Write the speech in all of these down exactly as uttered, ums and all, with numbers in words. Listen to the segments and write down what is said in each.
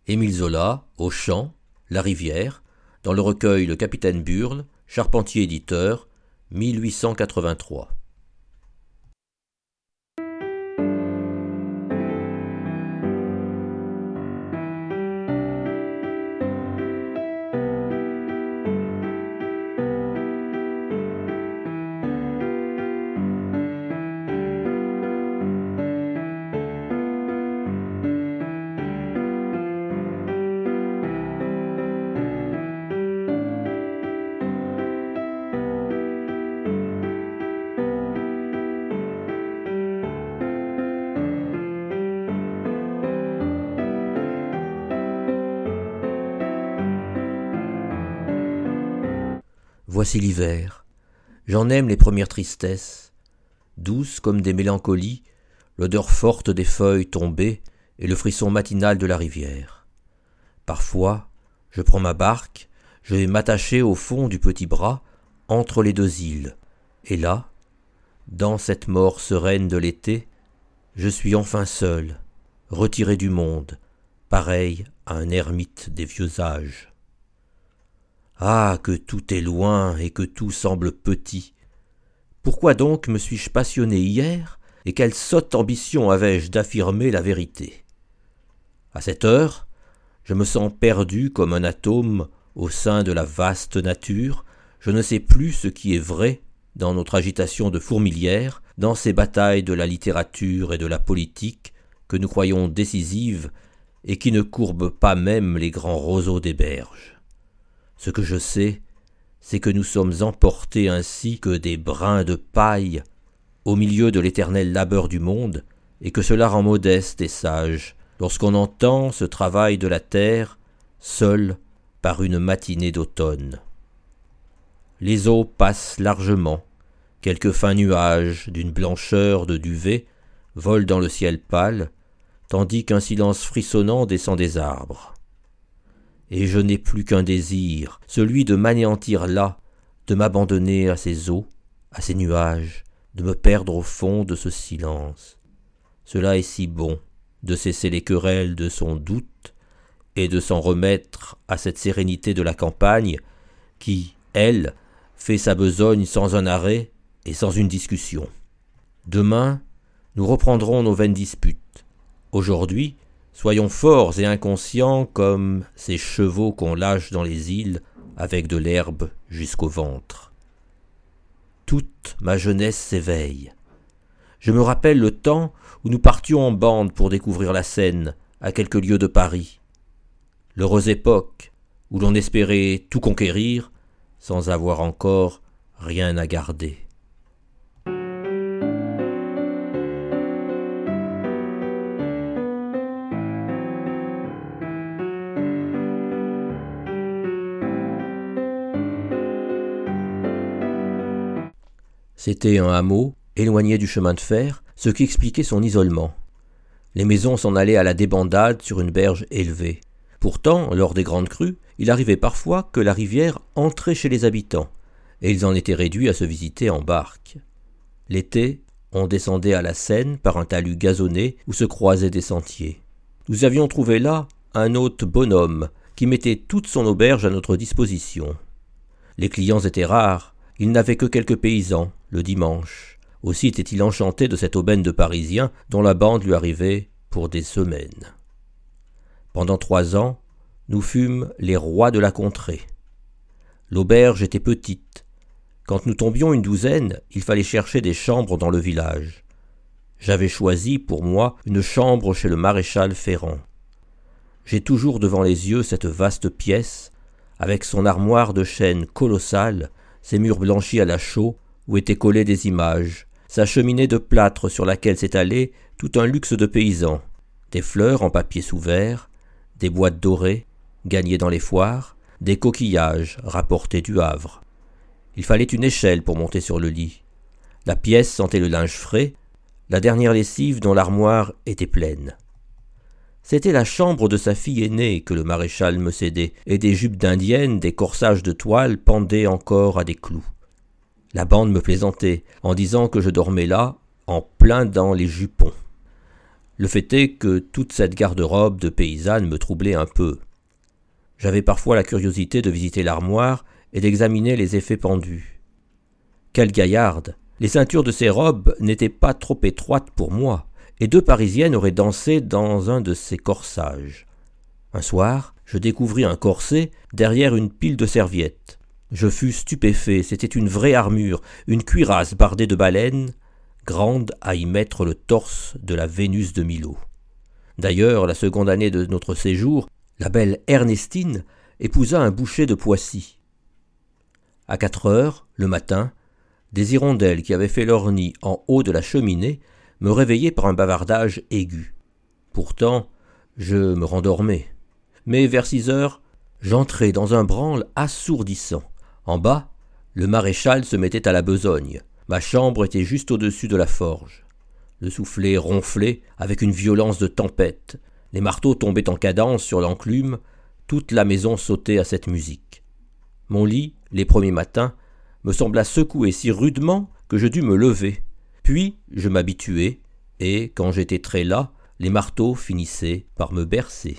Émile Zola, au chant, La rivière, dans le recueil Le Capitaine Burle, Charpentier éditeur, mille huit cent quatre-vingt-trois. Voici l'hiver, j'en aime les premières tristesses, douces comme des mélancolies, l'odeur forte des feuilles tombées et le frisson matinal de la rivière. Parfois, je prends ma barque, je vais m'attacher au fond du petit bras, entre les deux îles, et là, dans cette mort sereine de l'été, je suis enfin seul, retiré du monde, pareil à un ermite des vieux âges. Ah, que tout est loin et que tout semble petit. Pourquoi donc me suis-je passionné hier, et quelle sotte ambition avais-je d'affirmer la vérité? À cette heure, je me sens perdu comme un atome au sein de la vaste nature, je ne sais plus ce qui est vrai dans notre agitation de fourmilière, dans ces batailles de la littérature et de la politique que nous croyons décisives et qui ne courbent pas même les grands roseaux des berges. Ce que je sais, c'est que nous sommes emportés ainsi que des brins de paille au milieu de l'éternel labeur du monde, et que cela rend modeste et sage lorsqu'on entend ce travail de la terre seul par une matinée d'automne. Les eaux passent largement, quelques fins nuages d'une blancheur de duvet volent dans le ciel pâle, tandis qu'un silence frissonnant descend des arbres. Et je n'ai plus qu'un désir, celui de m'anéantir là, de m'abandonner à ces eaux, à ces nuages, de me perdre au fond de ce silence. Cela est si bon, de cesser les querelles de son doute, et de s'en remettre à cette sérénité de la campagne, qui, elle, fait sa besogne sans un arrêt et sans une discussion. Demain, nous reprendrons nos vaines disputes. Aujourd'hui, soyons forts et inconscients comme ces chevaux qu'on lâche dans les îles avec de l'herbe jusqu'au ventre. Toute ma jeunesse s'éveille. Je me rappelle le temps où nous partions en bande pour découvrir la Seine, à quelques lieues de Paris. L'heureuse époque où l'on espérait tout conquérir sans avoir encore rien à garder. C'était un hameau, éloigné du chemin de fer, ce qui expliquait son isolement. Les maisons s'en allaient à la débandade sur une berge élevée. Pourtant, lors des grandes crues, il arrivait parfois que la rivière entrait chez les habitants, et ils en étaient réduits à se visiter en barque. L'été, on descendait à la Seine par un talus gazonné où se croisaient des sentiers. Nous avions trouvé là un hôte bonhomme qui mettait toute son auberge à notre disposition. Les clients étaient rares, il n'avait que quelques paysans, le dimanche. Aussi était-il enchanté de cette aubaine de Parisiens dont la bande lui arrivait pour des semaines. Pendant trois ans, nous fûmes les rois de la contrée. L'auberge était petite. Quand nous tombions une douzaine, il fallait chercher des chambres dans le village. J'avais choisi pour moi une chambre chez le maréchal Ferrand. J'ai toujours devant les yeux cette vaste pièce, avec son armoire de chêne colossale, ses murs blanchis à la chaux, où étaient collées des images, sa cheminée de plâtre sur laquelle s'étalait tout un luxe de paysans, des fleurs en papier sous verre, des boîtes dorées, gagnées dans les foires, des coquillages rapportés du Havre. Il fallait une échelle pour monter sur le lit. La pièce sentait le linge frais, la dernière lessive dont l'armoire était pleine. C'était la chambre de sa fille aînée que le maréchal me cédait, et des jupes d'indienne, des corsages de toile pendaient encore à des clous. La bande me plaisantait, en disant que je dormais là, en plein dans les jupons. Le fait est que toute cette garde-robe de paysanne me troublait un peu. J'avais parfois la curiosité de visiter l'armoire et d'examiner les effets pendus. Quelle gaillarde! Les ceintures de ces robes n'étaient pas trop étroites pour moi, et deux Parisiennes auraient dansé dans un de ces corsages. Un soir, je découvris un corset derrière une pile de serviettes. Je fus stupéfait, c'était une vraie armure, une cuirasse bardée de baleines, grande à y mettre le torse de la Vénus de Milo. D'ailleurs, la seconde année de notre séjour, la belle Ernestine épousa un boucher de Poissy. À quatre heures, le matin, des hirondelles qui avaient fait leur nid en haut de la cheminée me réveillaient par un bavardage aigu. Pourtant, je me rendormais. Mais vers six heures, j'entrai dans un branle assourdissant. En bas, le maréchal se mettait à la besogne. Ma chambre était juste au-dessus de la forge. Le soufflet ronflait avec une violence de tempête. Les marteaux tombaient en cadence sur l'enclume. Toute la maison sautait à cette musique. Mon lit, les premiers matins, me sembla secoué si rudement que je dus me lever. Puis je m'habituai, et, quand j'étais très las, les marteaux finissaient par me bercer.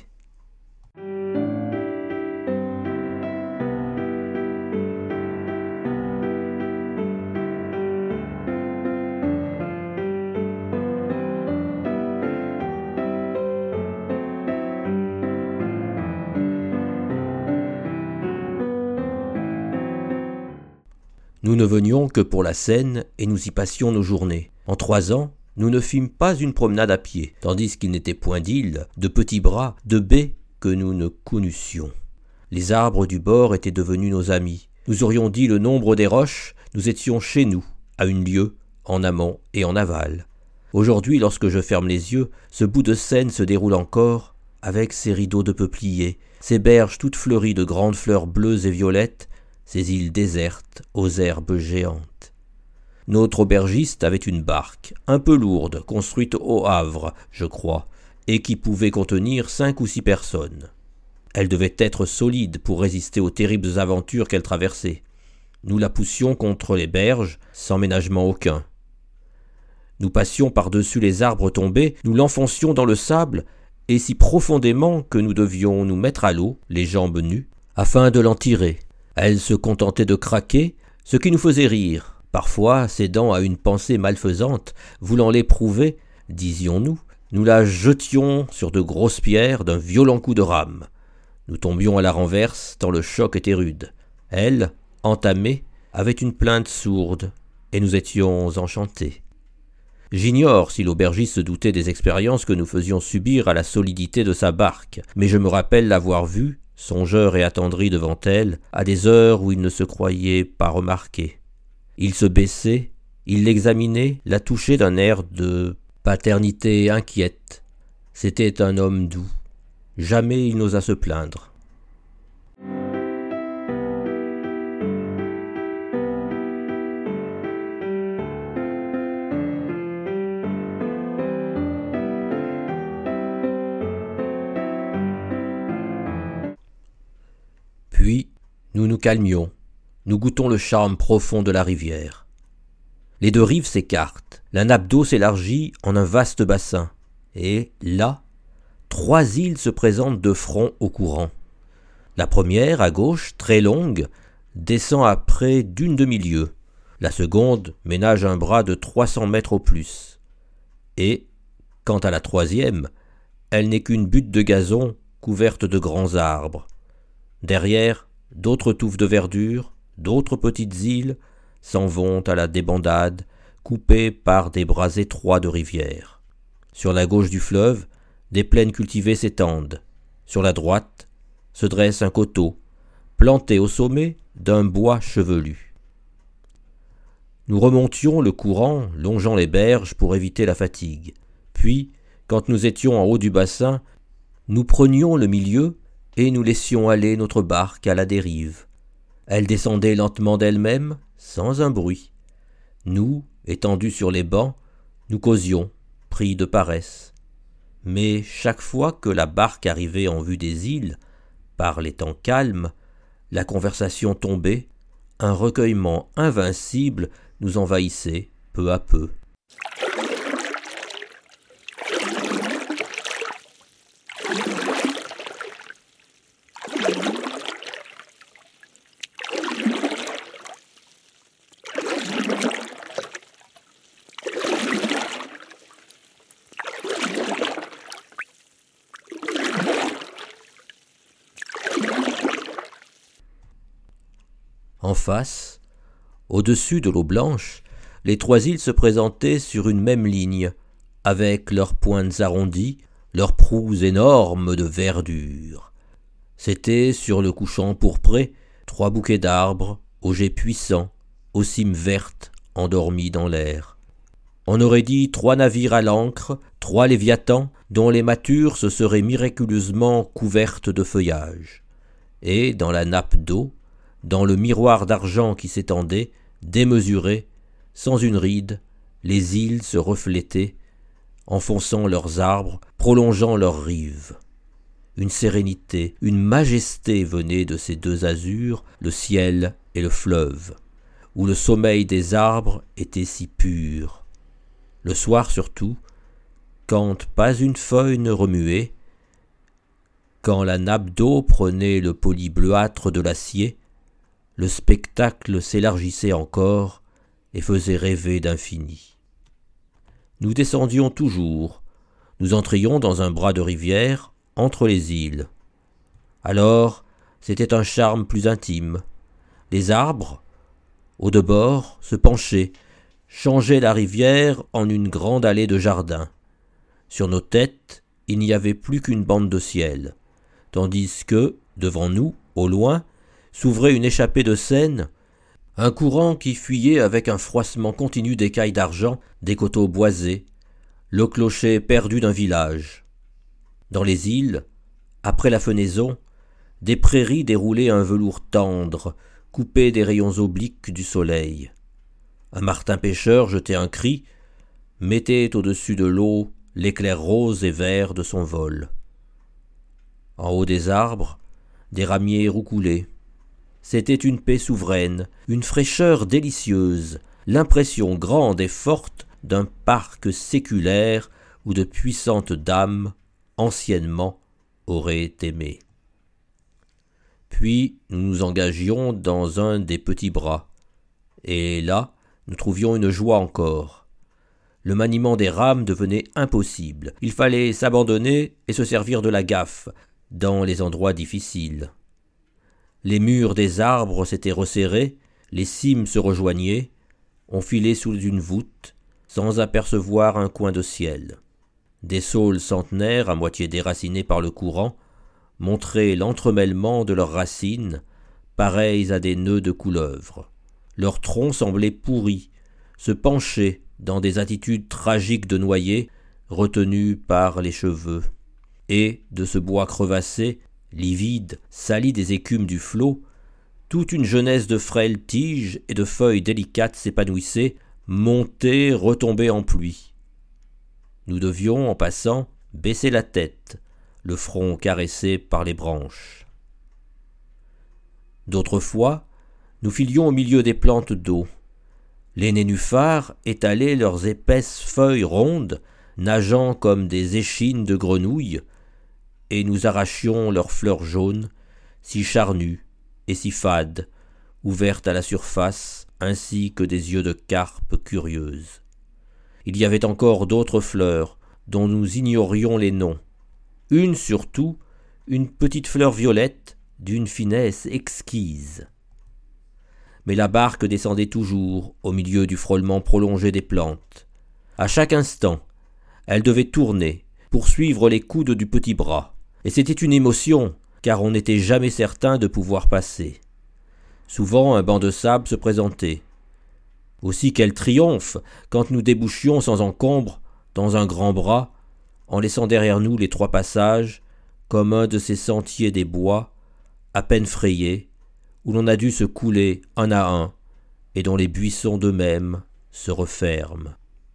Nous ne venions que pour la Seine et nous y passions nos journées. En trois ans, nous ne fîmes pas une promenade à pied, tandis qu'il n'était point d'îles, de petits bras, de baies que nous ne connussions. Les arbres du bord étaient devenus nos amis. Nous aurions dit le nombre des roches, nous étions chez nous, à une lieue, en amont et en aval. Aujourd'hui, lorsque je ferme les yeux, ce bout de Seine se déroule encore, avec ses rideaux de peupliers, ses berges toutes fleuries de grandes fleurs bleues et violettes, ces îles désertes aux herbes géantes. Notre aubergiste avait une barque, un peu lourde, construite au Havre, je crois, et qui pouvait contenir cinq ou six personnes. Elle devait être solide pour résister aux terribles aventures qu'elle traversait. Nous la poussions contre les berges, sans ménagement aucun. Nous passions par-dessus les arbres tombés, nous l'enfoncions dans le sable, et si profondément que nous devions nous mettre à l'eau, les jambes nues, afin de l'en tirer. Elle se contentait de craquer, ce qui nous faisait rire. Parfois, cédant à une pensée malfaisante, voulant l'éprouver, disions-nous, nous la jetions sur de grosses pierres d'un violent coup de rame. Nous tombions à la renverse, tant le choc était rude. Elle, entamée, avait une plainte sourde, et nous étions enchantés. J'ignore si l'aubergiste se doutait des expériences que nous faisions subir à la solidité de sa barque, mais je me rappelle l'avoir vue, songeur et attendri devant elle, à des heures où il ne se croyait pas remarqué. Il se baissait, il l'examinait, la touchait d'un air de paternité inquiète. C'était un homme doux. Jamais il n'osa se plaindre. Puis, nous nous calmions, nous goûtons le charme profond de la rivière. Les deux rives s'écartent, la nappe d'eau s'élargit en un vaste bassin, et là, trois îles se présentent de front au courant. La première, à gauche, très longue, descend à près d'une demi-lieue. La seconde ménage un bras de trois cents mètres au plus. Et, quant à la troisième, elle n'est qu'une butte de gazon couverte de grands arbres. Derrière, d'autres touffes de verdure, d'autres petites îles s'en vont à la débandade, coupées par des bras étroits de rivière. Sur la gauche du fleuve, des plaines cultivées s'étendent. Sur la droite, se dresse un coteau, planté au sommet d'un bois chevelu. Nous remontions le courant, longeant les berges pour éviter la fatigue. Puis, quand nous étions en haut du bassin, nous prenions le milieu et nous laissions aller notre barque à la dérive. Elle descendait lentement d'elle-même, sans un bruit. Nous, étendus sur les bancs, nous causions, pris de paresse. Mais chaque fois que la barque arrivait en vue des îles, par les temps calmes, la conversation tombait, un recueillement invincible nous envahissait peu à peu. En face, au-dessus de l'eau blanche, les trois îles se présentaient sur une même ligne, avec leurs pointes arrondies, leurs proues énormes de verdure. C'étaient, sur le couchant pourpré, trois bouquets d'arbres, aux jets puissants, aux cimes vertes, endormis dans l'air. On aurait dit trois navires à l'ancre, trois léviathans, dont les mâtures se seraient miraculeusement couvertes de feuillage. Et, dans la nappe d'eau, dans le miroir d'argent qui s'étendait, démesuré, sans une ride, les îles se reflétaient, enfonçant leurs arbres, prolongeant leurs rives. Une sérénité, une majesté venaient de ces deux azurs, le ciel et le fleuve, où le sommeil des arbres était si pur. Le soir surtout, quand pas une feuille ne remuait, quand la nappe d'eau prenait le poli bleuâtre de l'acier, le spectacle s'élargissait encore et faisait rêver d'infini. Nous descendions toujours, nous entrions dans un bras de rivière entre les îles. Alors, c'était un charme plus intime. Les arbres, au debord, se penchaient, changeaient la rivière en une grande allée de jardin. Sur nos têtes, il n'y avait plus qu'une bande de ciel, tandis que, devant nous, au loin, s'ouvrait une échappée de Seine, un courant qui fuyait avec un froissement continu d'écailles d'argent des coteaux boisés, le clocher perdu d'un village. Dans les îles, après la fenaison, des prairies déroulaient un velours tendre, coupé des rayons obliques du soleil. Un martin-pêcheur jetait un cri, mettait au-dessus de l'eau l'éclair rose et vert de son vol. En haut des arbres, des ramiers roucoulaient. C'était une paix souveraine, une fraîcheur délicieuse, l'impression grande et forte d'un parc séculaire où de puissantes dames, anciennement, auraient aimé. Puis nous nous engagions dans un des petits bras, et là nous trouvions une joie encore. Le maniement des rames devenait impossible, il fallait s'abandonner et se servir de la gaffe dans les endroits difficiles. Les murs des arbres s'étaient resserrés, les cimes se rejoignaient, on filait sous une voûte, sans apercevoir un coin de ciel. Des saules centenaires, à moitié déracinés par le courant, montraient l'entremêlement de leurs racines, pareils à des nœuds de couleuvres. Leurs troncs semblaient pourris, se penchaient dans des attitudes tragiques de noyés, retenus par les cheveux. Et, de ce bois crevassé, livide, sali des écumes du flot, toute une jeunesse de frêles tiges et de feuilles délicates s'épanouissait, montait, retombait en pluie. Nous devions, en passant, baisser la tête, le front caressé par les branches. D'autres fois, nous filions au milieu des plantes d'eau. Les nénuphars étalaient leurs épaisses feuilles rondes, nageant comme des échines de grenouilles, et nous arrachions leurs fleurs jaunes, si charnues et si fades, ouvertes à la surface, ainsi que des yeux de carpe curieuses. Il y avait encore d'autres fleurs, dont nous ignorions les noms. Une surtout, une petite fleur violette, d'une finesse exquise. Mais la barque descendait toujours, au milieu du frôlement prolongé des plantes. À chaque instant, elle devait tourner, pour suivre les coudes du petit bras. Et c'était une émotion, car on n'était jamais certain de pouvoir passer. Souvent un banc de sable se présentait. Aussi quel triomphe quand nous débouchions sans encombre dans un grand bras, en laissant derrière nous les trois passages, comme un de ces sentiers des bois, à peine frayés, où l'on a dû se couler un à un, et dont les buissons d'eux-mêmes se referment.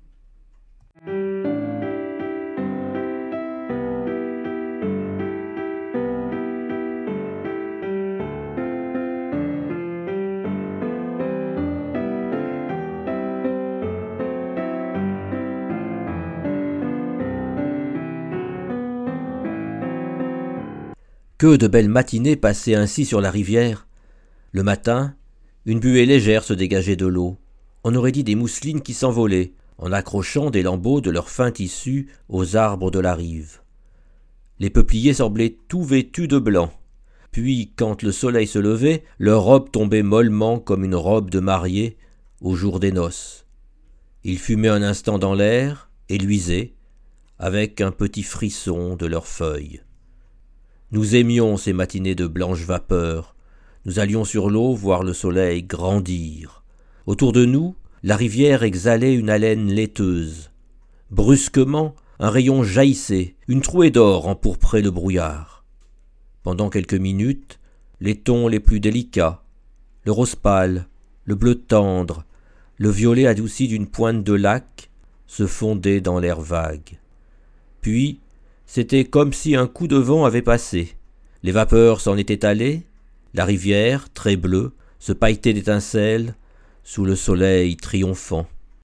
Que de belles matinées passaient ainsi sur la rivière. Le matin, une buée légère se dégageait de l'eau. On aurait dit des mousselines qui s'envolaient, en accrochant des lambeaux de leur fin tissu aux arbres de la rive. Les peupliers semblaient tout vêtus de blanc. Puis, quand le soleil se levait, leur robe tombait mollement comme une robe de mariée au jour des noces. Ils fumaient un instant dans l'air et luisaient, avec un petit frisson de leurs feuilles. Nous aimions ces matinées de blanche vapeur. Nous allions sur l'eau voir le soleil grandir. Autour de nous, la rivière exhalait une haleine laiteuse. Brusquement, un rayon jaillissait, une trouée d'or empourprait le brouillard. Pendant quelques minutes, les tons les plus délicats, le rose pâle, le bleu tendre, le violet adouci d'une pointe de lac, se fondaient dans l'air vague. Puis, c'était comme si un coup de vent avait passé. Les vapeurs s'en étaient allées, la rivière, très bleue, se pailletait d'étincelles sous le soleil triomphant.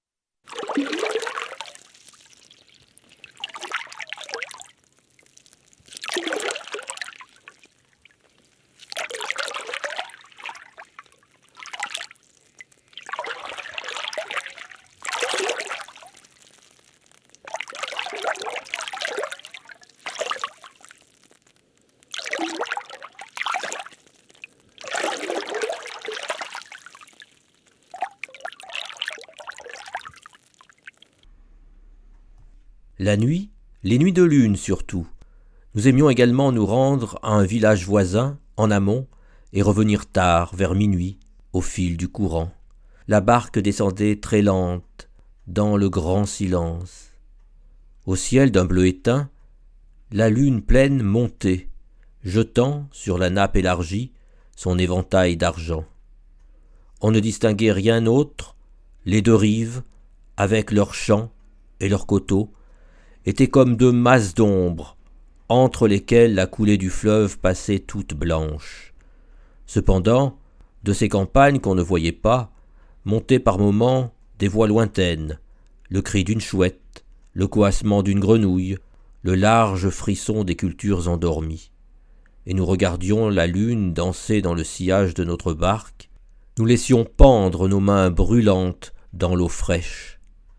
La nuit, les nuits de lune surtout. Nous aimions également nous rendre à un village voisin, en amont, et revenir tard, vers minuit, au fil du courant. La barque descendait très lente, dans le grand silence. Au ciel d'un bleu éteint, la lune pleine montait, jetant sur la nappe élargie son éventail d'argent. On ne distinguait rien autre, les deux rives, avec leurs champs et leurs coteaux, étaient comme deux masses d'ombre, entre lesquelles la coulée du fleuve passait toute blanche. Cependant, de ces campagnes qu'on ne voyait pas, montaient par moments des voix lointaines, le cri d'une chouette, le coassement d'une grenouille, le large frisson des cultures endormies. Et nous regardions la lune danser dans le sillage de notre barque, nous laissions pendre nos mains brûlantes dans l'eau fraîche.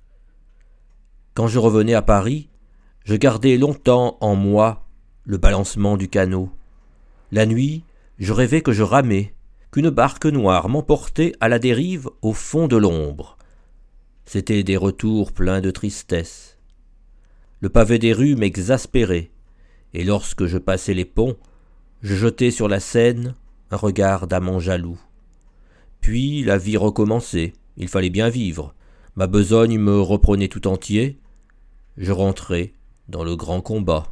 Quand je revenais à Paris, je gardais longtemps en moi le balancement du canot. La nuit, je rêvais que je ramais, qu'une barque noire m'emportait à la dérive au fond de l'ombre. C'étaient des retours pleins de tristesse. Le pavé des rues m'exaspérait, et lorsque je passais les ponts, je jetais sur la Seine un regard d'amant jaloux. Puis la vie recommençait, il fallait bien vivre. Ma besogne me reprenait tout entier. Je rentrais dans le grand combat.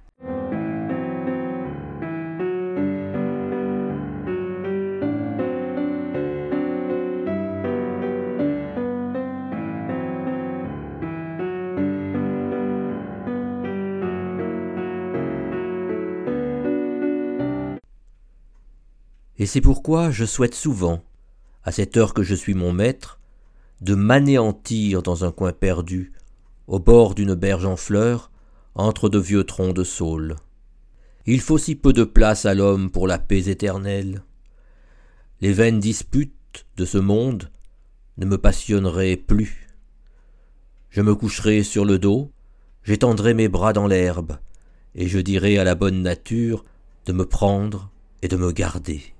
Et c'est pourquoi je souhaite souvent, à cette heure que je suis mon maître, de m'anéantir dans un coin perdu, au bord d'une berge en fleurs, entre de vieux troncs de saule. Il faut si peu de place à l'homme pour la paix éternelle. Les vaines disputes de ce monde ne me passionneraient plus. Je me coucherai sur le dos, j'étendrai mes bras dans l'herbe, et je dirai à la bonne nature de me prendre et de me garder.